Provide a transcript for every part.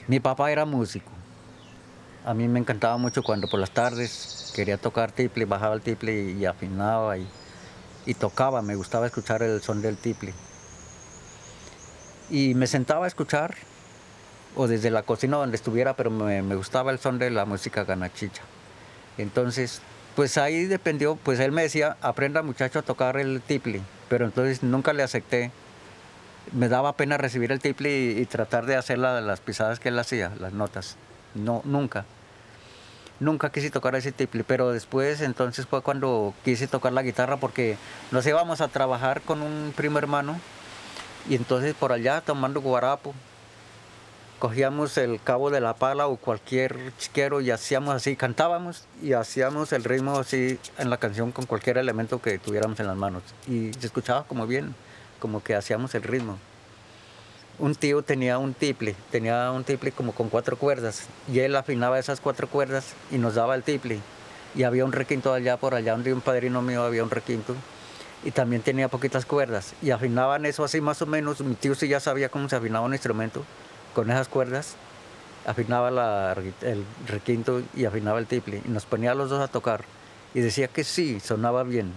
Mi papá era músico. A mí me encantaba mucho cuando por las tardes quería tocar tiple, bajaba el tiple y afinaba y tocaba. Me gustaba escuchar el son del tiple. Y me sentaba a escuchar, o desde la cocina donde estuviera, pero me gustaba el son de la música ganachicha. Entonces, pues ahí dependió, pues él me decía, aprenda muchacho a tocar el tiple, pero entonces nunca le acepté. Me daba pena recibir el tiple y tratar de hacer las pisadas que él hacía, las notas. No, nunca. Nunca quise tocar ese tiple, pero después entonces fue cuando quise tocar la guitarra porque nos íbamos a trabajar con un primo hermano y entonces por allá tomando guarapo cogíamos el cabo de la pala o cualquier chiquero y hacíamos así, cantábamos y hacíamos el ritmo así en la canción con cualquier elemento que tuviéramos en las manos y se escuchaba como bien, como que hacíamos el ritmo. Un tío tenía un tiple como con 4 cuerdas y él afinaba esas 4 cuerdas y nos daba el tiple. Y había un requinto allá por allá donde un padrino mío había un requinto y también tenía poquitas cuerdas y afinaban eso así más o menos. Mi tío sí ya sabía cómo se afinaba un instrumento con esas cuerdas, afinaba el requinto y afinaba el tiple y nos ponía a los dos a tocar y decía que sí, sonaba bien.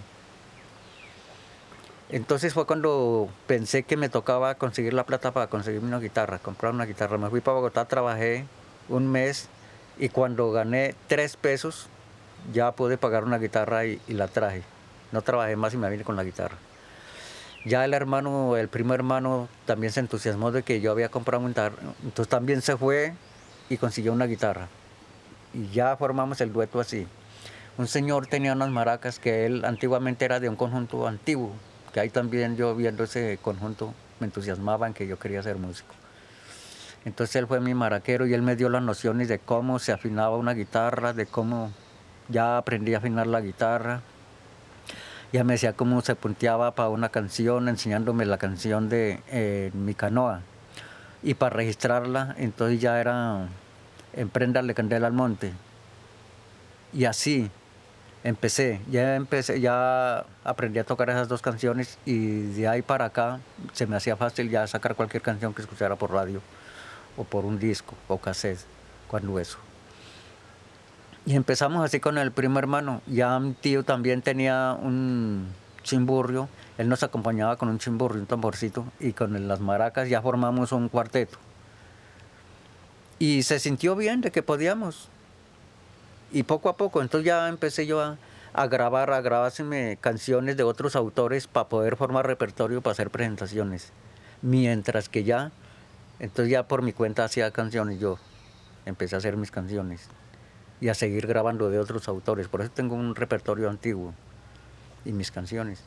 Entonces fue cuando pensé que me tocaba conseguir la plata para conseguirme una guitarra, comprar una guitarra. Me fui para Bogotá, trabajé un mes y cuando gané 3 pesos ya pude pagar una guitarra y la traje. No trabajé más y me vine con la guitarra. Ya el primo hermano también se entusiasmó de que yo había comprado una guitarra. Entonces también se fue y consiguió una guitarra. Y ya formamos el dueto así. Un señor tenía unas maracas que él antiguamente era de un conjunto antiguo, que ahí también yo viendo ese conjunto me entusiasmaba en que yo quería ser músico. Entonces él fue mi maraquero y él me dio las nociones de cómo se afinaba una guitarra, de cómo ya aprendí a afinar la guitarra. Ya me decía cómo se punteaba para una canción, enseñándome la canción de Mi Canoa. Y para registrarla, entonces ya era en Préndale Candela al Monte. Y así ya aprendí a tocar esas 2 canciones y de ahí para acá se me hacía fácil ya sacar cualquier canción que escuchara por radio o por un disco o cassette, cuando eso. Y empezamos así con el primo hermano. Ya mi tío también tenía un chimburrio, él nos acompañaba con un chimburrio, un tamborcito, y con las maracas ya formamos un cuarteto. Y se sintió bien de que podíamos. Y poco a poco, entonces ya empecé yo a grabárseme canciones de otros autores para poder formar repertorio para hacer presentaciones. Mientras que entonces ya por mi cuenta hacía canciones, yo empecé a hacer mis canciones y a seguir grabando de otros autores. Por eso tengo un repertorio antiguo y mis canciones.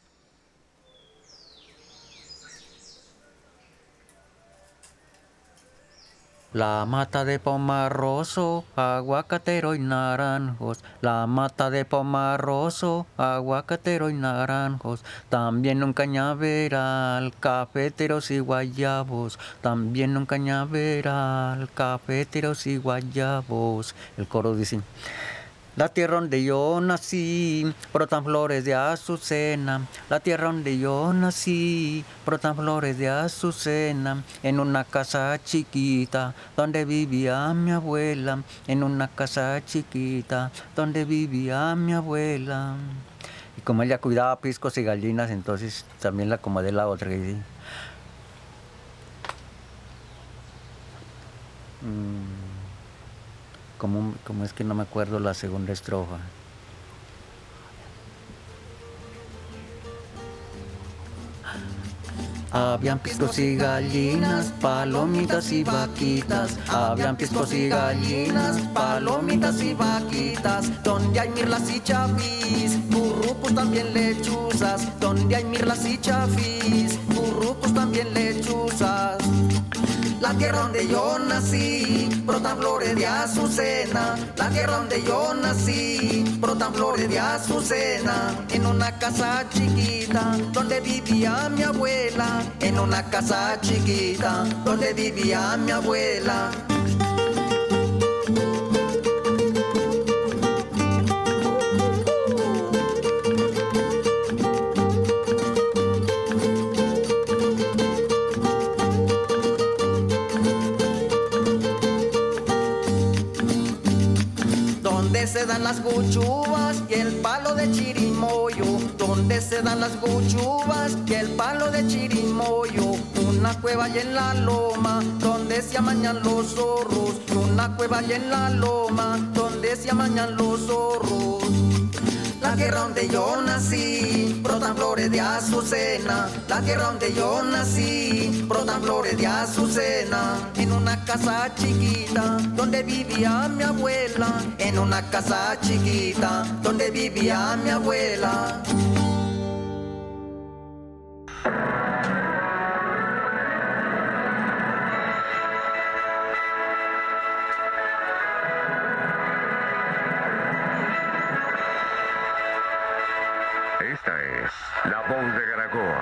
La mata de pomarroso, aguacatero y naranjos. La mata de pomarroso, aguacatero y naranjos. También un cañaveral, cafeteros y guayabos. También un cañaveral, cafeteros y guayabos. El coro dice: la tierra donde yo nací, brotan flores de azucena. La tierra donde yo nací, brotan flores de azucena. En una casa chiquita, donde vivía mi abuela. En una casa chiquita, donde vivía mi abuela. Y como ella cuidaba piscos y gallinas, entonces también la acomodé la otra. Que dice, ¿cómo es que no me acuerdo la segunda estrofa? Habían piscos y gallinas, palomitas y vaquitas. Habían piscos y gallinas, palomitas y vaquitas. Donde hay mirlas y chafis, burrucos también lechuzas. Donde hay mirlas y chafis, burrucos también lechuzas. La tierra donde yo nací, brotan flores de azucena. La tierra donde yo nací, brotan flores de azucena. En una casa chiquita, donde vivía mi abuela. En una casa chiquita, donde vivía mi abuela. dan las guchubas y el palo de chirimoyo, donde se dan las guchubas y el palo de chirimoyo. Una cueva allá en la loma, donde se amañan los zorros. Una cueva allá en la loma, donde se amañan los zorros. La tierra donde yo nací, brotan flores de azucena. La tierra donde yo nací, brotan flores de azucena. En una casa chiquita, donde vivía mi abuela. En una casa chiquita, donde vivía mi abuela. Esta es La Voz de Garagoa,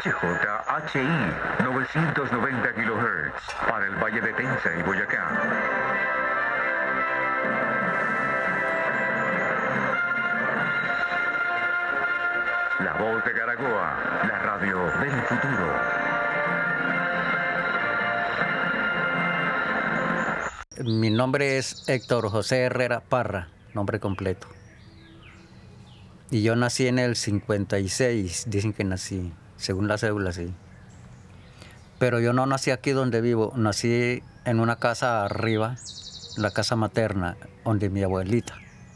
HJHI 990 kHz para el Valle de Tensa y Boyacá. La Voz de Garagoa, la radio del futuro. Mi nombre es Héctor José Herrera Parra, nombre completo. Y yo nací en el 56, dicen que nací, según la cédula, sí. Pero yo no nací aquí donde vivo, nací en una casa arriba, la casa materna, donde mi abuelita.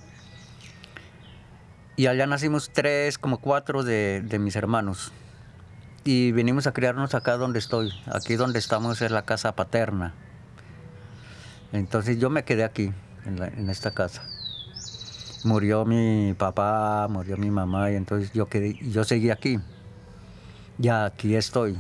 Y allá nacimos como cuatro de mis hermanos. Y vinimos a criarnos acá donde estoy. Aquí donde estamos es la casa paterna. Entonces yo me quedé aquí, en esta casa. Murió mi papá, murió mi mamá, y entonces yo seguí aquí. Ya aquí estoy.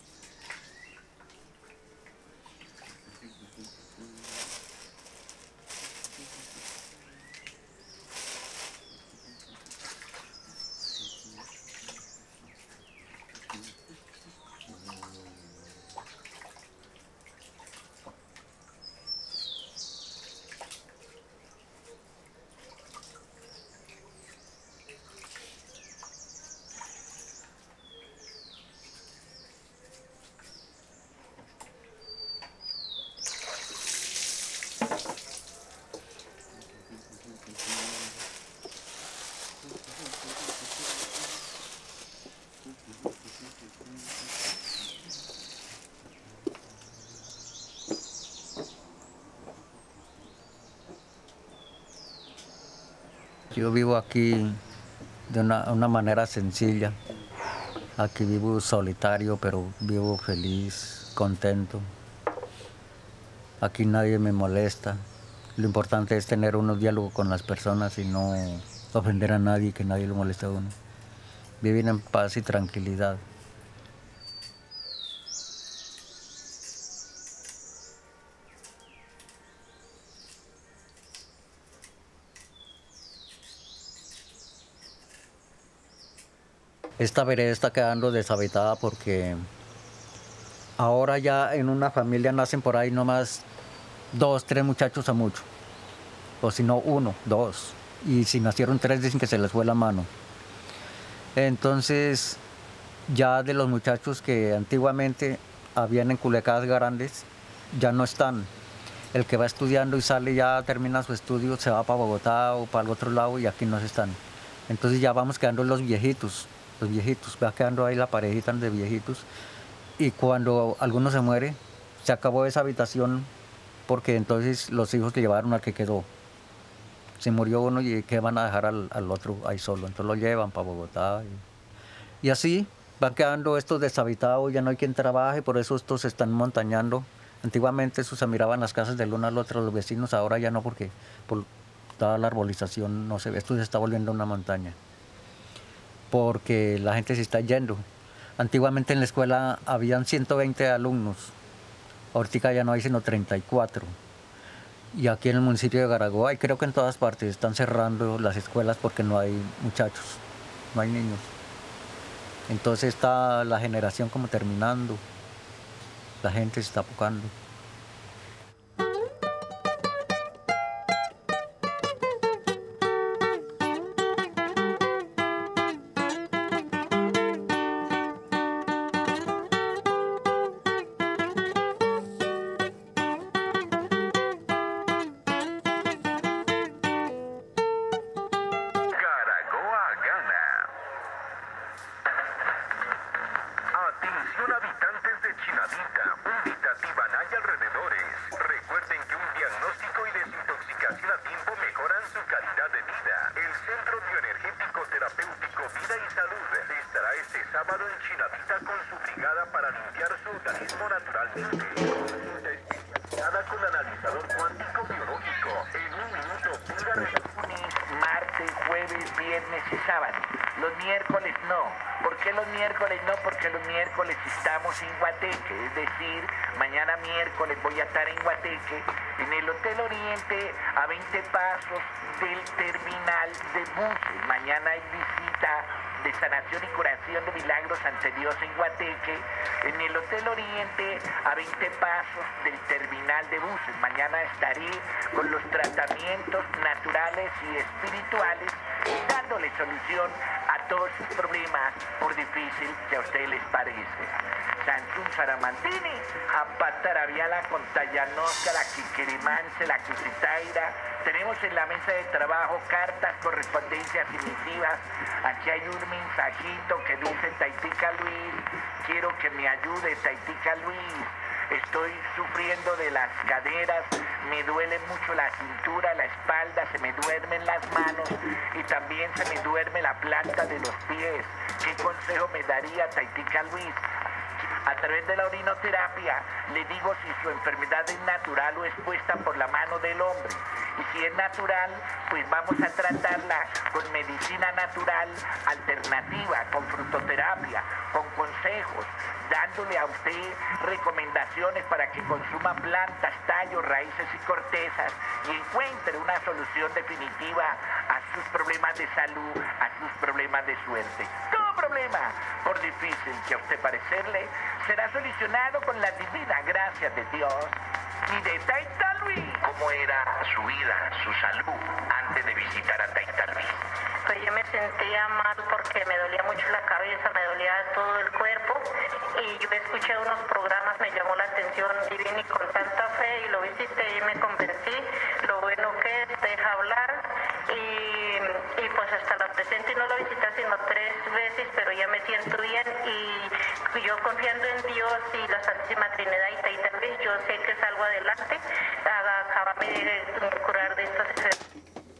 Yo vivo aquí de una manera sencilla. Aquí vivo solitario, pero vivo feliz, contento. Aquí nadie me molesta. Lo importante es tener unos diálogos con las personas y no ofender a nadie, que nadie lo moleste a uno. Vivir en paz y tranquilidad. Esta vereda está quedando deshabitada porque ahora ya en una familia nacen por ahí nomás 2, 3 muchachos a mucho. O si no, 1, 2. Y si nacieron 3 dicen que se les fue la mano. Entonces, ya de los muchachos que antiguamente habían en Culiacadas grandes, ya no están. El que va estudiando y sale ya termina su estudio, se va para Bogotá o para el otro lado y aquí no están. Entonces ya vamos quedando los viejitos, va quedando ahí la parejita de viejitos. Y cuando alguno se muere, se acabó esa habitación porque entonces los hijos le llevaron al que quedó. Se murió uno y que van a dejar al otro ahí solo, entonces lo llevan para Bogotá. Y así van quedando estos deshabitados, ya no hay quien trabaje, por eso estos se están montañando. Antiguamente se miraban las casas del uno al otro, los vecinos, ahora ya no, porque por toda la arbolización no se ve, esto se está volviendo una montaña. Porque la gente se está yendo. Antiguamente en la escuela habían 120 alumnos, ahorita ya no hay sino 34. Y aquí en el municipio de Garagoa, y creo que en todas partes, están cerrando las escuelas porque no hay muchachos, no hay niños. Entonces está la generación como terminando, la gente se está apocando. Atención habitantes de Chinavita, Úndita, Tibaná y alrededores. Recuerden que un diagnóstico y desintoxicación a tiempo mejoran su calidad de vida. El Centro Bioenergético Terapéutico Vida y Salud estará este sábado en Chinavita con su brigada para limpiar su organismo naturalmente. Consulta especializada con analizador cuántico biológico. En un minuto, pida Lunes, martes, jueves, viernes y sábado. Los miércoles no. ¿Por qué los miércoles no? Porque los miércoles estamos en Guateque, es decir, mañana miércoles voy a estar en Guateque, en el Hotel Oriente, a 20 pasos del terminal de buses. Mañana hay visita de sanación y curación de milagros ante Dios en Guateque, en el Hotel Oriente, a 20 pasos del terminal de buses. Mañana estaré con los tratamientos naturales y espirituales, dándole solución a todos sus problemas, por difícil que a ustedes les parezca. Santun Saramantini, Apataraviala, Contayanosca, la Quiquerimance, la Cusitaira. Tenemos en la mesa de trabajo cartas, correspondencias y misivas. Aquí hay un mensajito que dice Taitica Luis, quiero que me ayude Taitica Luis. Estoy sufriendo de las caderas, me duele mucho la cintura, la espalda, se me duermen las manos y también se me duerme la planta de los pies. ¿Qué consejo me daría Taitica Luis? A través de la orinoterapia le digo si su enfermedad es natural o es puesta por la mano del hombre. Y si es natural, pues vamos a tratarla con medicina natural alternativa, con frutoterapia, con consejos, dándole a usted recomendaciones para que consuma plantas, tallos, raíces y cortezas y encuentre una solución definitiva a sus problemas de salud, a sus problemas de suerte. Todo problema, por difícil que a usted parecerle, será solucionado con la divina gracia de Dios y de Taita Luis. ¿Cómo era su vida, su salud, antes de visitar a Taita Luis? Pues yo me sentía mal porque me dolía mucho la cabeza, me dolía todo el cuerpo y yo escuché unos programas, me llamó la atención y vine con tanta fe y lo visité y me convencí lo bueno que es, deja hablar y pues hasta la presente no lo visité sino 3 veces, pero ya me siento bien y yo confiando en Dios y la Santísima Trinidad y Taita Luis, yo sé que salgo adelante, acabame de curar de estas enfermedades.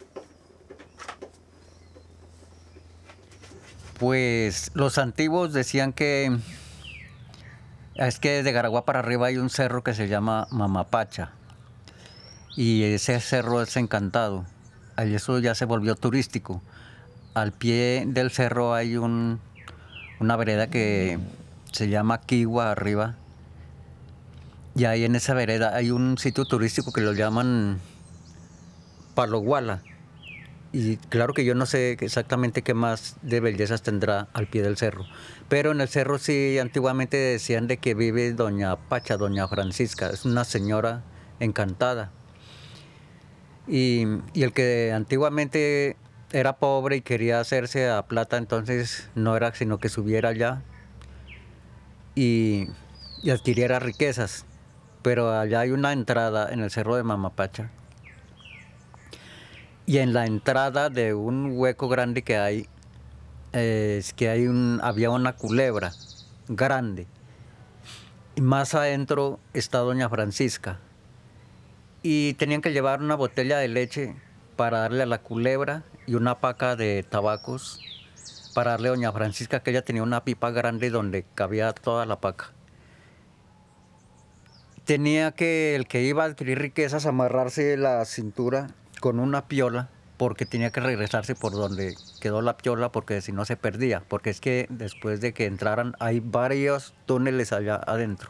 Pues los antiguos decían que es que de Garagua para arriba hay un cerro que se llama Mamapacha y ese cerro es encantado. Ahí eso ya se volvió turístico. Al pie del cerro hay una vereda que se llama Quigua arriba y ahí en esa vereda hay un sitio turístico que lo llaman Paloguala. Y claro que yo no sé exactamente qué más de bellezas tendrá al pie del cerro. Pero en el cerro sí antiguamente decían de que vive doña Pacha, doña Francisca. Es una señora encantada. Y el que antiguamente era pobre y quería hacerse a plata, entonces no era sino que subiera allá y adquiriera riquezas. Pero allá hay una entrada en el cerro de Mamapacha. Y en la entrada de un hueco grande que hay, es que había una culebra grande. Y más adentro está doña Francisca. Y tenían que llevar una botella de leche para darle a la culebra y una paca de tabacos para darle a doña Francisca, que ella tenía una pipa grande donde cabía toda la paca. Tenía que el que iba a adquirir riquezas amarrarse la cintura con una piola, porque tenía que regresarse por donde quedó la piola, porque si no se perdía, porque es que después de que entraran hay varios túneles allá adentro.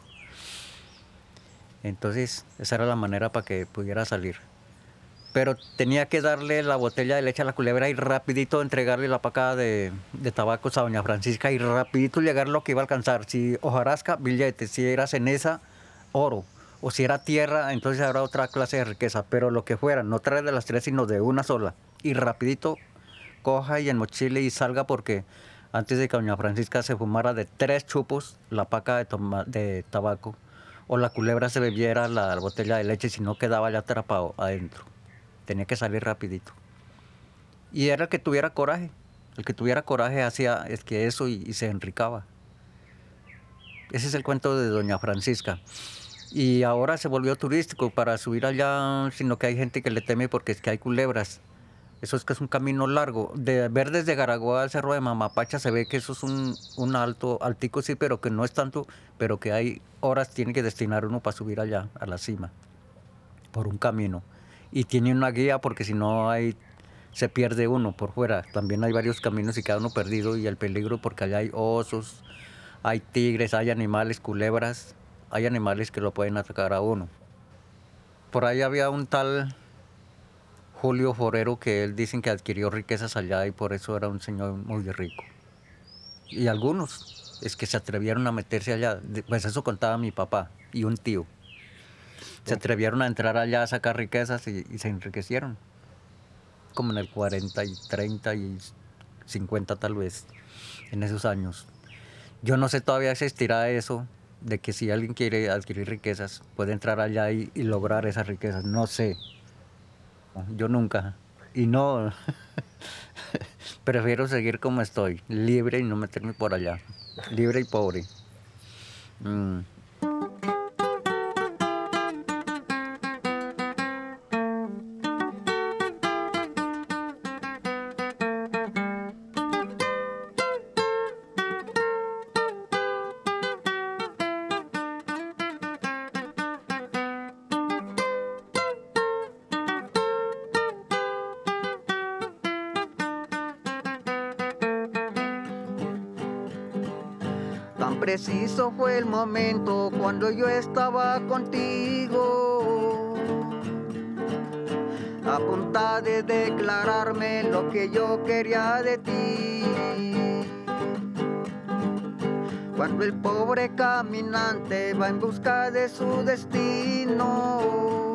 Entonces esa era la manera para que pudiera salir. Pero tenía que darle la botella de leche a la culebra y rapidito entregarle la paca de tabacos a doña Francisca y rapidito llegar lo que iba a alcanzar. Si hojarasca, billetes, si era ceniza, oro. O si era tierra, entonces habrá otra clase de riqueza. Pero lo que fuera, no trae de las 3, sino de una sola. Y rapidito coja y en mochile y salga, porque antes de que doña Francisca se fumara de 3 chupos la paca de tabaco, o la culebra se bebiera la botella de leche, si no quedaba ya atrapado adentro. Tenía que salir rapidito. Y era el que tuviera coraje. El que tuviera coraje hacía es que eso y se enricaba. Ese es el cuento de doña Francisca. Y ahora se volvió turístico para subir allá, sino que hay gente que le teme porque es que hay culebras. Eso es que es un camino largo. De ver desde Garagoa al Cerro de Mamapacha se ve que eso es un alto, altico sí, pero que no es tanto, pero que hay horas tiene que destinar uno para subir allá, a la cima, por un camino. Y tiene una guía porque si no hay, se pierde uno por fuera. También hay varios caminos y queda uno perdido y el peligro porque allá hay osos, hay tigres, hay animales, culebras, hay animales que lo pueden atacar a uno. Por ahí había un tal Julio Forero que él dicen que adquirió riquezas allá y por eso era un señor muy rico. Y algunos es que se atrevieron a meterse allá, pues eso contaba mi papá y un tío. Se atrevieron a entrar allá a sacar riquezas y se enriquecieron. Como en el 40 y 30 y 50 tal vez, en esos años. Yo no sé todavía existirá eso, de que si alguien quiere adquirir riquezas, puede entrar allá y lograr esas riquezas. No sé, yo nunca. Y no, prefiero seguir como estoy, libre y no meterme por allá. Libre y pobre. Mm. Tan preciso fue el momento cuando yo estaba contigo, a punto de declararme lo que yo quería de ti. Cuando el pobre caminante va en busca de su destino,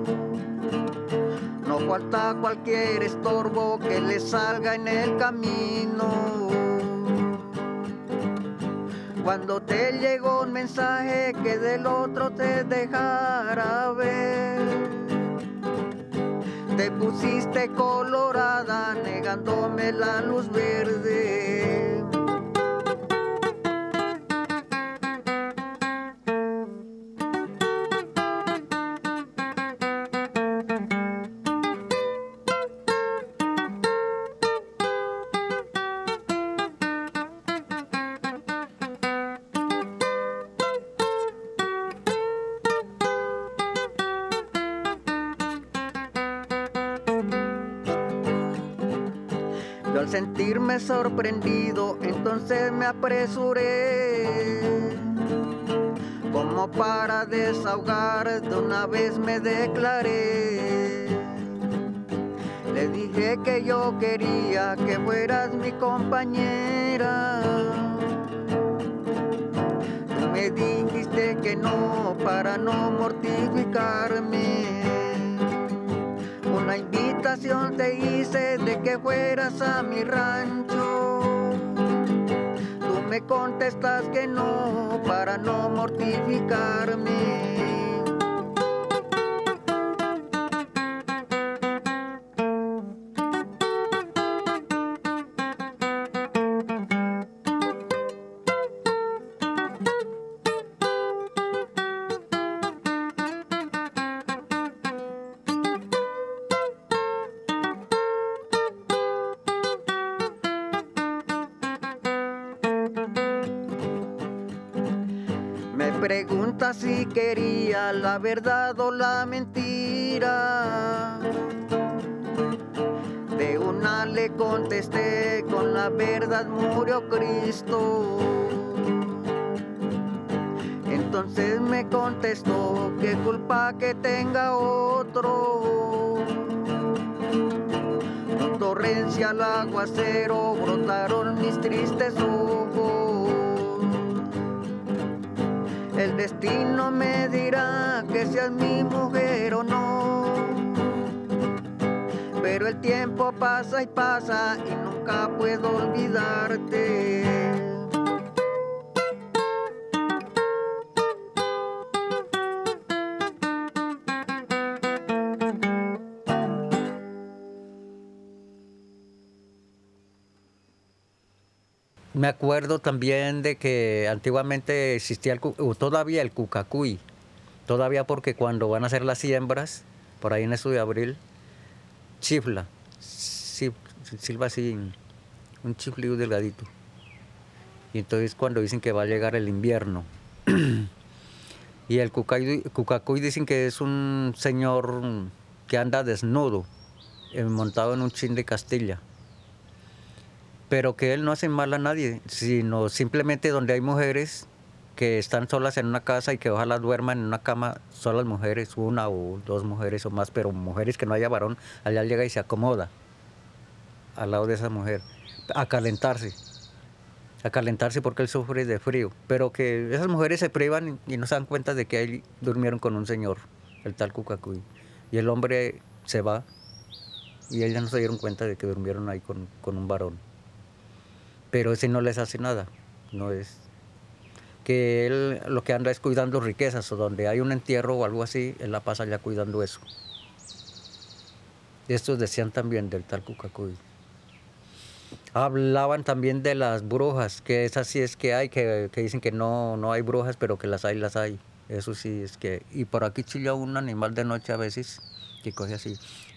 no falta cualquier estorbo que le salga en el camino. Cuando te llegó un mensaje que del otro te dejara ver, te pusiste colorada negándome la luz verde. Yo al sentirme sorprendido, entonces me apresuré, como para desahogar, de una vez me declaré. Le dije que yo quería que fueras mi compañera. Tú me dijiste que no, para no mortificarme. Una invitación te hice de que fueras a mi rancho. Tú me contestas que no, para no mortificarme. Me pregunta si quería la verdad o la mentira. De una le contesté, con la verdad murió Cristo. Entonces me contestó, qué culpa que tenga otro. Con torrencial aguacero brotaron mis tristes ojos. El destino me dirá que seas mi mujer o no, pero el tiempo pasa y pasa y nunca puedo olvidarte. Me acuerdo también de que antiguamente existía o todavía el cucacuy. Todavía porque cuando van a hacer las siembras, por ahí en eso de abril, chifla. Silba así, un chiflido delgadito. Y entonces cuando dicen que va a llegar el invierno. Y el cucacuy dicen que es un señor que anda desnudo, montado en un chin de Castilla. Pero que él no hace mal a nadie, sino simplemente donde hay mujeres que están solas en una casa y que ojalá duerman en una cama solas mujeres, una o dos mujeres o más, pero mujeres que no haya varón, allá llega y se acomoda al lado de esa mujer, a calentarse porque él sufre de frío, pero que esas mujeres se privan y no se dan cuenta de que ahí durmieron con un señor, el tal cucacuy, y el hombre se va y ellas no se dieron cuenta de que durmieron ahí con un varón. Pero ese no les hace nada, no es que él lo que anda es cuidando riquezas, o donde hay un entierro o algo así, él la pasa ya cuidando eso. Estos decían también del tal cucacuy. Hablaban también de las brujas, que esas sí es que hay, que dicen que no hay brujas, pero que las hay, las hay. Eso sí es que... Y por aquí chilla un animal de noche a veces, que coge así.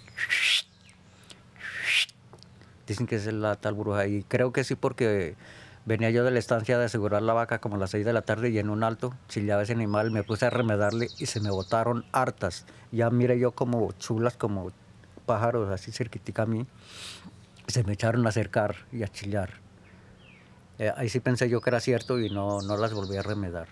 Dicen que es la tal bruja, y creo que sí porque venía yo de la estancia de asegurar la vaca como a las 6 de la tarde y en un alto chillaba ese animal, me puse a remedarle y se me botaron hartas. Ya mire yo como chulas, como pájaros así cerquitica a mí, se me echaron a acercar y a chillar. Ahí sí pensé yo que era cierto y no las volví a remedar.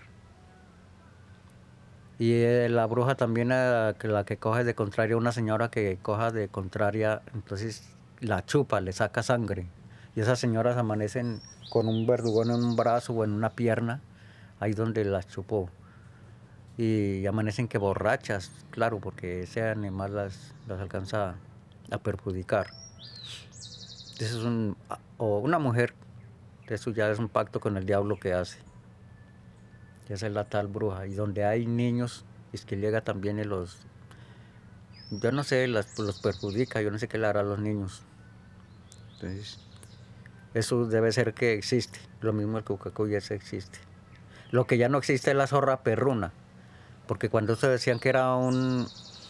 Y la bruja también, la que coge de contraria, una señora que coja de contraria, entonces la chupa, le saca sangre. Y esas señoras amanecen con un verdugón en un brazo o en una pierna, ahí donde las chupó. Y amanecen que borrachas, claro, porque ese animal las alcanza a perjudicar. Eso es o una mujer, eso ya es un pacto con el diablo que hace. Esa es la tal bruja. Y donde hay niños, es que llega también y yo no sé, los perjudica, yo no sé qué le hará a los niños. Entonces, eso debe ser que existe. Lo mismo el cucacuy, ese existe. Lo que ya no existe es la zorra perruna, porque cuando se decían que era un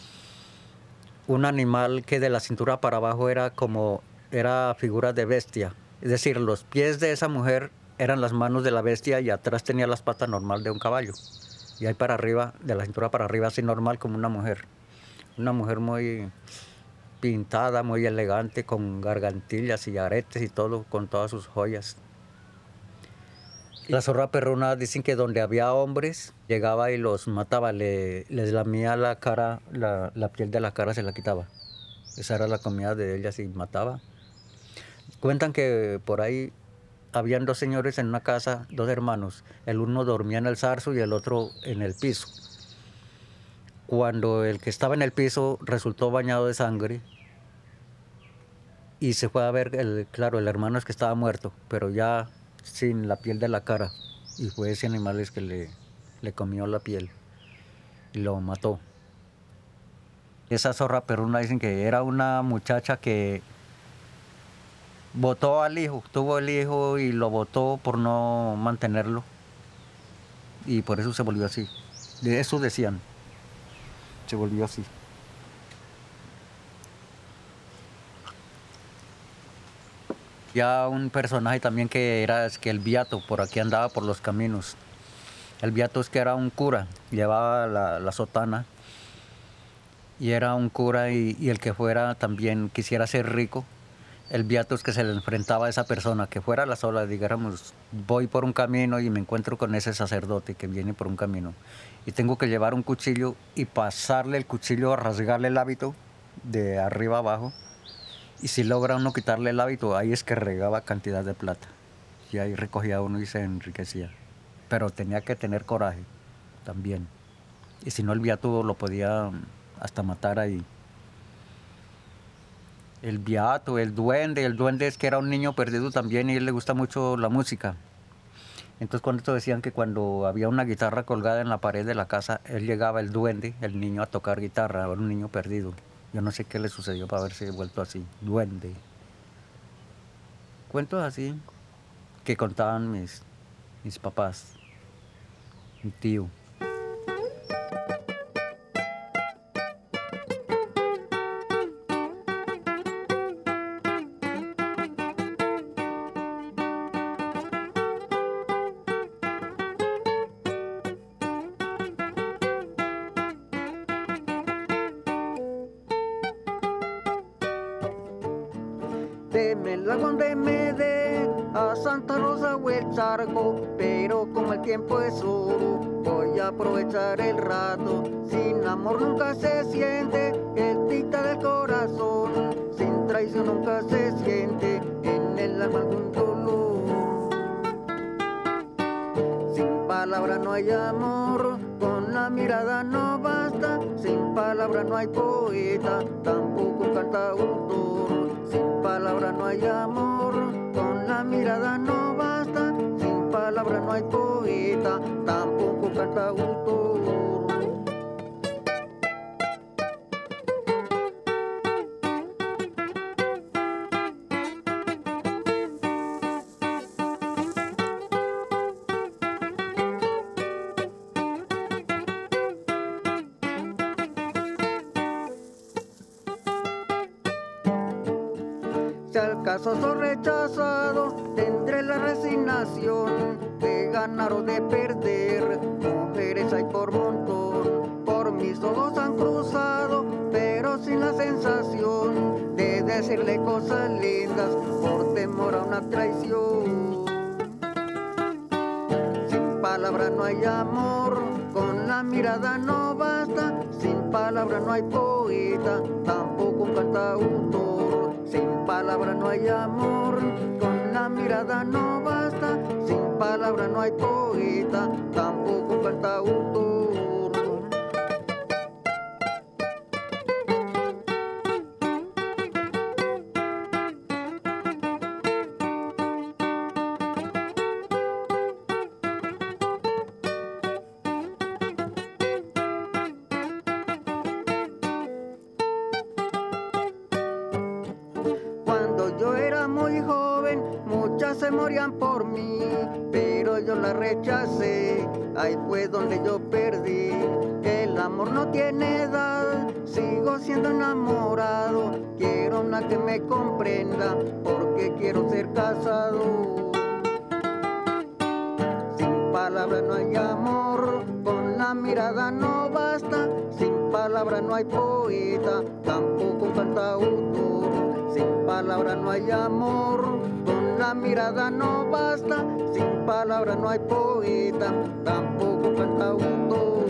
animal que de la cintura para abajo era figura de bestia. Es decir, los pies de esa mujer eran las manos de la bestia y atrás tenía las patas normal de un caballo. Y ahí para arriba, de la cintura para arriba, así normal como una mujer. Una mujer muy pintada, muy elegante, con gargantillas y aretes y todo, con todas sus joyas. La zorra perruna dicen que donde había hombres, llegaba y los mataba, les lamía la cara, la piel de la cara se la quitaba. Esa era la comida de ellas y mataba. Cuentan que por ahí habían dos señores en una casa, dos hermanos. El uno dormía en el zarzo y el otro en el piso. Cuando el que estaba en el piso resultó bañado de sangre y se fue a ver, claro, el hermano es que estaba muerto, pero ya sin la piel de la cara. Y fue ese animal el que le comió la piel y lo mató. Esa zorra perruna dicen que era una muchacha que botó al hijo, tuvo el hijo y lo botó por no mantenerlo. Y por eso se volvió así. De eso decían. Se volvió así. Ya un personaje también que era es que el Beato, por aquí andaba por los caminos. El Beato es que era un cura, llevaba la sotana y era un cura y el que fuera también quisiera ser rico. El Beato es que se le enfrentaba a esa persona, que fuera la sola, digamos, voy por un camino y me encuentro con ese sacerdote que viene por un camino y tengo que llevar un cuchillo y pasarle el cuchillo a rasgarle el hábito de arriba abajo. Y si logra uno quitarle el hábito, ahí es que regaba cantidad de plata. Y ahí recogía uno y se enriquecía. Pero tenía que tener coraje también. Y si no, el Beato lo podía hasta matar ahí. El Beato, el duende es que era un niño perdido también y a él le gusta mucho la música. Entonces cuando decían que cuando había una guitarra colgada en la pared de la casa, él llegaba el duende, el niño, a tocar guitarra, era un niño perdido. Yo no sé qué le sucedió para haberse vuelto así, duende. Cuentos así, que contaban mis papás, mi tío. Deme la donde me dé a Santa Rosa o el Charco, pero como el tiempo es oro, voy a aprovechar el rato. Sin amor nunca se siente el tic-tac del corazón, sin traición nunca se siente en el alma algún dolor. Sin palabra no hay amor, con la mirada no basta, sin palabra no hay poeta, tampoco cantautor. Sin palabra no hay amor, con la mirada no basta, sin palabra no hay poeta, tampoco cantautor. Si al caso soy rechazado, tendré la resignación de ganar o de perder. Mujeres hay por montón, por mis ojos han cruzado, pero sin la sensación de decirle cosas lindas por temor a una traición. Sin palabra no hay amor, con la mirada no basta, sin palabra no hay poeta, tampoco cantautor. Sin palabra no hay amor, con la mirada no basta, sin palabra no hay poeta, tampoco cantautor. Cuando yo era muy joven, muchas se morían por mí, pero yo la rechacé, ahí fue donde yo perdí. El amor no tiene edad, sigo siendo enamorado, quiero una que me comprenda, porque quiero ser casado. Sin palabra no hay amor, con la mirada no basta, sin palabra no hay poeta, tampoco cantautor. Sin palabra no hay amor, con la mirada no basta, sin palabra no hay poeta, tampoco cantautor.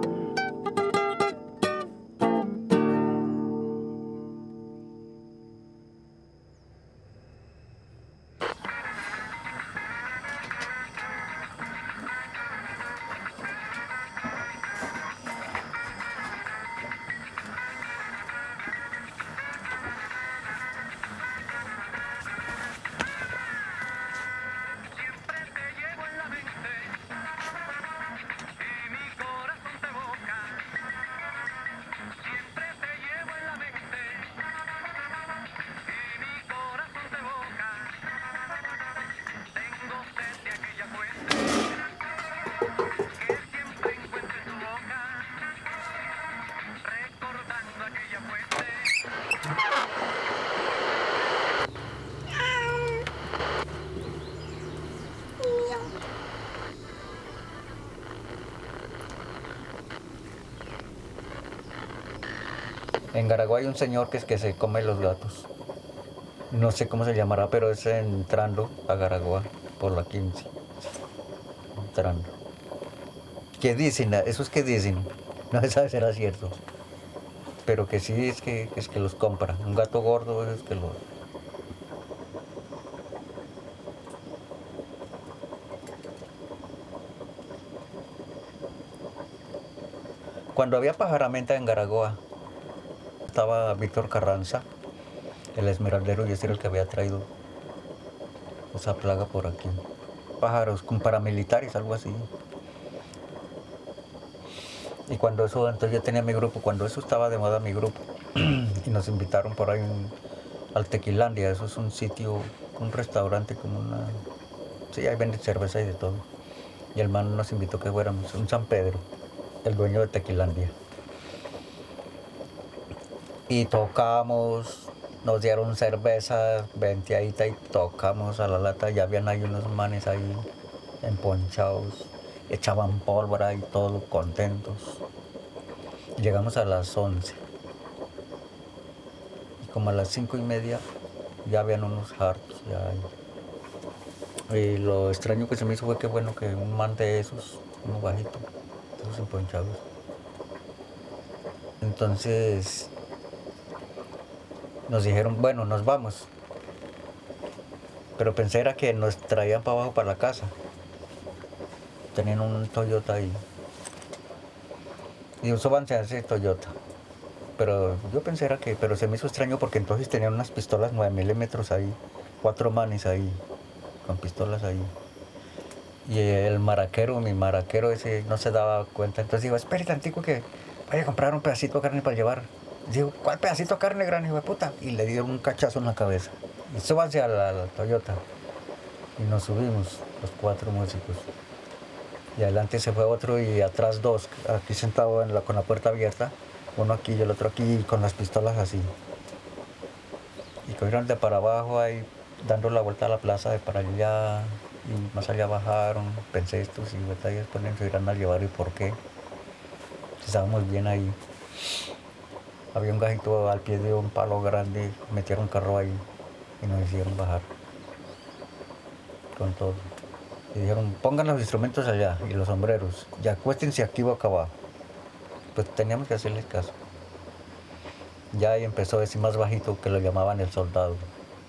En Garagua hay un señor que es que se come los gatos. No sé cómo se llamará, pero es entrando a Garagua por la 15. Entrando. ¿Qué dicen? Eso es que dicen. No se sabe si será cierto. Pero que sí es que los compra. Un gato gordo es que los... Cuando había pajaramenta en Garagoa, estaba Víctor Carranza, el esmeraldero, y ese era el que había traído esa plaga por aquí. Pájaros con paramilitares, algo así. Y cuando eso, entonces yo tenía mi grupo, cuando eso estaba de moda mi grupo, y nos invitaron por ahí al Tequilandia, eso es un sitio, un restaurante como Sí, ahí venden cerveza y de todo. Y el man nos invitó que fuéramos, un San Pedro, el dueño de Tequilandia. Y tocamos, nos dieron cerveza, venteadita y tocamos a la lata. Ya habían ahí unos manes ahí emponchados, echaban pólvora y todos contentos. Llegamos a las 11. Y como a las 5:30 ya habían unos hartos. Ya ahí. Y lo extraño que se me hizo fue que bueno que un man de esos, uno bajito, esos emponchados. Entonces nos dijeron, bueno, nos vamos. Pero pensé era que nos traían para abajo para la casa. Tenían un Toyota ahí. Y súbanse a ese Toyota. Pero yo pensé era que, pero se me hizo extraño porque entonces tenían unas pistolas 9 milímetros ahí. 4 manes ahí, con pistolas ahí. Y el maraquero, mi maraquero ese no se daba cuenta. Entonces digo, espere tantico que vaya a comprar un pedacito de carne para llevar. Digo, ¿cuál pedacito de carne, gran hijo de puta? Y le dieron un cachazo en la cabeza. Y súbanse a la Toyota. Y nos subimos, los 4 músicos. Y adelante se fue otro y atrás 2, aquí sentado con la puerta abierta. Uno aquí y el otro aquí con las pistolas así. Y cogieron de para abajo ahí, dando la vuelta a la plaza de para allá. Y más allá bajaron. Pensé estos y detalles ponen se irán a llevar y por qué. Estábamos bien ahí. Había un gajito al pie de un palo grande, metieron un carro ahí y nos hicieron bajar con todo. Y dijeron, pongan los instrumentos allá y los sombreros, ya acuéstense aquí o acá abajo. Pues teníamos que hacerles caso. Ya ahí empezó ese más bajito que lo llamaban el soldado.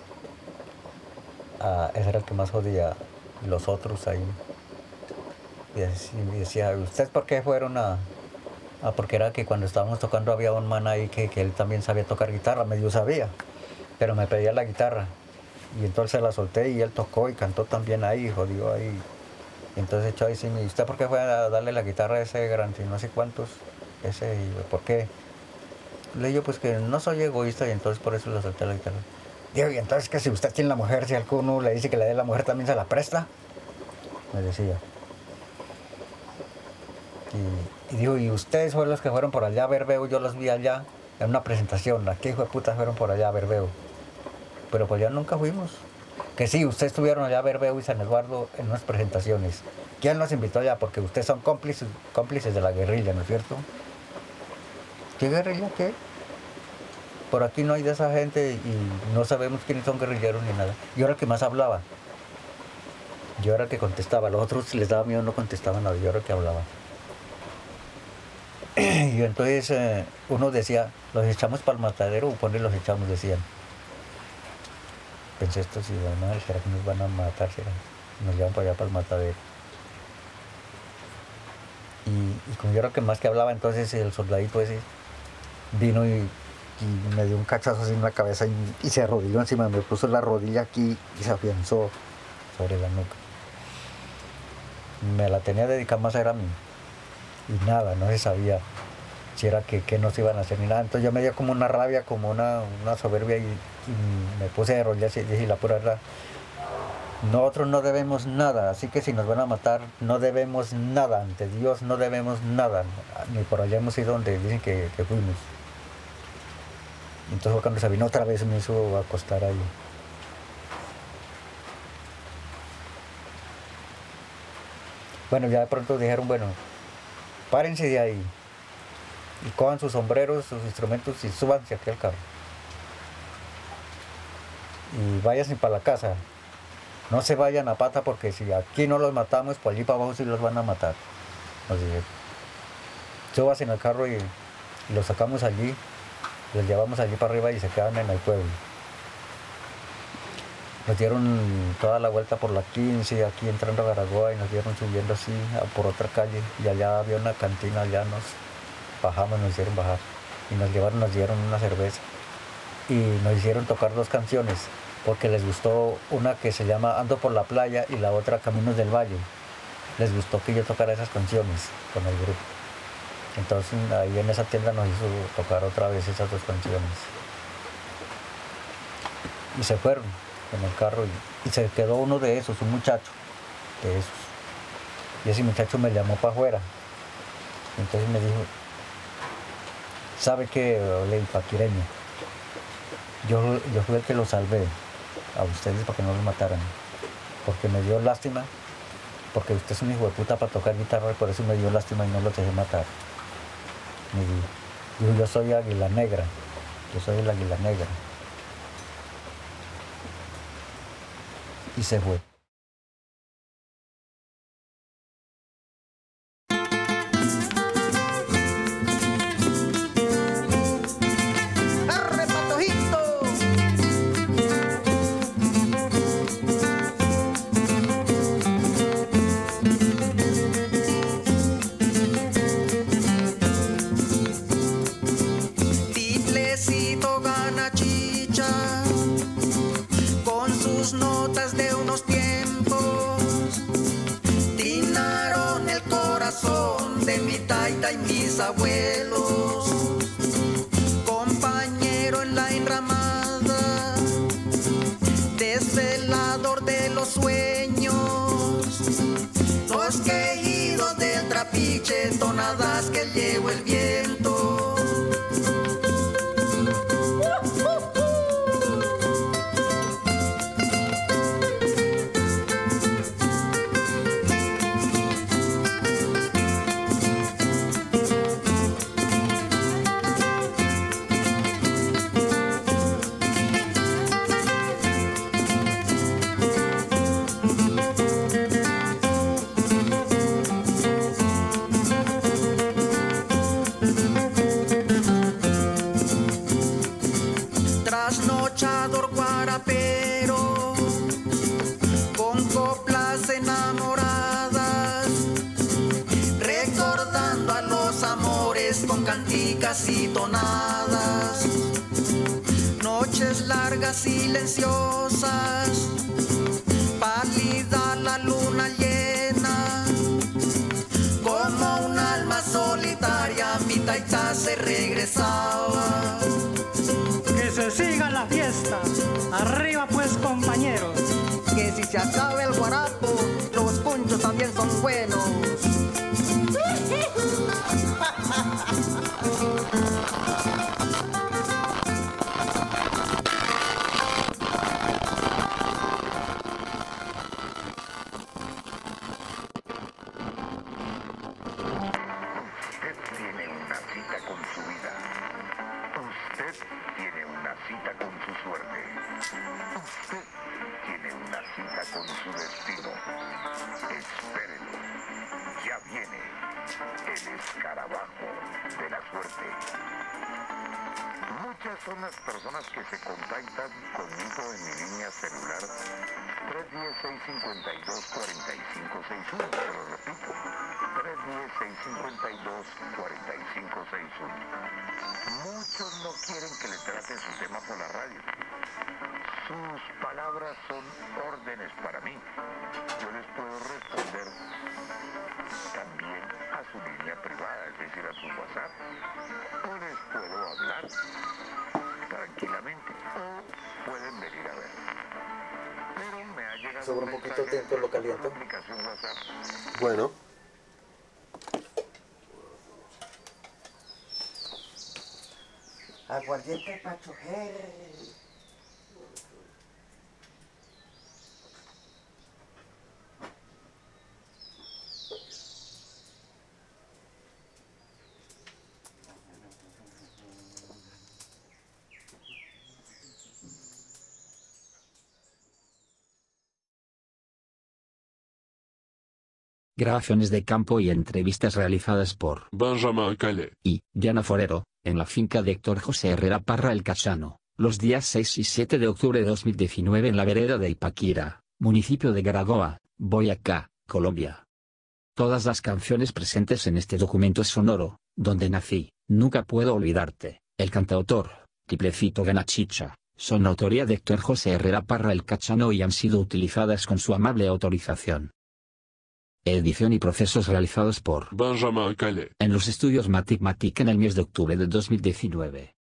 Ese era el que más jodía. Y los otros ahí. Y decía, ¿ustedes por qué fueron porque era que cuando estábamos tocando había un man ahí que él también sabía tocar guitarra, medio sabía, pero me pedía la guitarra. Y entonces se la solté y él tocó y cantó también ahí, jodió ahí. Y entonces echó ahí, sí, ¿y usted por qué fue a darle la guitarra a ese grande, no sé cuántos? Ese, y ¿por qué? Le digo, pues que no soy egoísta y entonces por eso le solté la guitarra. Digo, y entonces que si usted tiene la mujer, si alguno le dice que le dé la mujer, también se la presta. Me decía. Y digo, ¿y ustedes fueron los que fueron por allá a Berbeo? Yo los vi allá en una presentación. ¿A qué hijo de puta fueron por allá a Berbeo? Pero pues ya nunca fuimos. Que sí, ustedes estuvieron allá a Berbeo y San Eduardo en unas presentaciones. ¿Quién los invitó allá? Porque ustedes son cómplices de la guerrilla, ¿no es cierto? ¿Qué guerrilla qué? Por aquí no hay de esa gente y no sabemos quiénes son guerrilleros ni nada. Yo era el que más hablaba. Yo era el que contestaba. Los otros les daba miedo, no contestaban nada. Yo era el que hablaba. Y entonces uno decía, ¿los echamos para el matadero o por qué los echamos? Decían. Pensé esto, si van a ¿será que nos van a matar? ¿Será? Nos llevan para allá para el matadero. Y como yo era el que más que hablaba, entonces el soldadito ese vino y me dio un cachazo así en la cabeza y se arrodilló encima, me puso la rodilla aquí y se afianzó sobre la nuca. Me la tenía dedicada más era a mí. Y nada, no se sabía si era que nos iban a hacer ni nada. Entonces yo me dio como una rabia, como una soberbia y me puse de rodillas y dije la pura verdad. Nosotros no debemos nada, así que si nos van a matar, no debemos nada, ante Dios no debemos nada, ni por allá hemos ido donde dicen que fuimos. Entonces cuando se vino otra vez me hizo acostar ahí. Bueno, ya de pronto dijeron, bueno, párense de ahí y cojan sus sombreros, sus instrumentos y súbanse aquí al carro. Y váyanse para la casa. No se vayan a pata porque si aquí no los matamos, por allí para abajo sí los van a matar. Nos dijeron. Súbanse en el carro y los sacamos allí, los llevamos allí para arriba y se quedan en el pueblo. Nos dieron toda la vuelta por la 15, aquí entrando a Garagoa y nos dieron subiendo así por otra calle y allá había una cantina, allá nos bajamos, nos hicieron bajar y nos dieron una cerveza y nos hicieron tocar 2 canciones porque les gustó una que se llama Ando por la playa y la otra Caminos del Valle. Les gustó que yo tocara esas canciones con el grupo. Entonces ahí en esa tienda nos hizo tocar otra vez esas 2 canciones. Y se fueron en el carro y se quedó uno de esos, un muchacho, de esos. Y ese muchacho me llamó para afuera. Entonces me dijo, ¿sabe qué, ole ipaquireño? Yo fui el que lo salvé a ustedes para que no los mataran. Porque me dio lástima, porque usted es un hijo de puta para tocar guitarra, y por eso me dio lástima y no los dejé matar. Me dijo, yo soy Águila Negra, yo soy el Águila Negra. Y se fue. ¡Arre, patojito! Tiplecito gana chicha con sus notas de unos tiempos. Tinaron el corazón de mi taita y mis abuelos. Compañero en la enramada, desvelador de los sueños, los quejidos del trapiche, tonadas que llevó el viento. Trasnochador guarapero, con coplas enamoradas, recordando a los amores con canticas y tonadas. Noches largas, silenciosas, pálida la luna llena, como un alma solitaria mi taita se regresaba. Que se siga la fiesta, arriba pues compañeros. Que si se acaba el guarapo, los ponchos también son buenos. Usted tiene una cita con su vida. Usted tiene una cita con su suerte. Usted tiene una cita con su destino. Espérelo. Ya viene el escarabajo de la suerte. Muchas son las personas que se contactan conmigo en mi línea celular 316-52-4561. Te lo repito, 316-52-4561. Muchos no quieren que le trate su tema por la radio. Sus palabras son órdenes para mí. Yo les puedo responder también a su línea privada, es decir, a su WhatsApp. O les puedo hablar tranquilamente. O pueden venir a ver. Pero me ha llegado Sobre un poquito de tiempo lo caliento. por la aplicación WhatsApp. Bueno. Aguardiente para chojer. Grabaciones de campo y entrevistas realizadas por Benjamin Calais y Diana Forero, en la finca de Héctor José Herrera Parra El Cachano, los días 6 y 7 de octubre de 2019 en la vereda de Ipaquira, municipio de Garagoa, Boyacá, Colombia. Todas las canciones presentes en este documento sonoro, Donde nací, Nunca puedo olvidarte, El cantautor, Tiplecito Ganachicha, son autoría de Héctor José Herrera Parra El Cachano y han sido utilizadas con su amable autorización. Edición y procesos realizados por Benjamin Calais. en los estudios Matic Matic en el mes de octubre de 2019.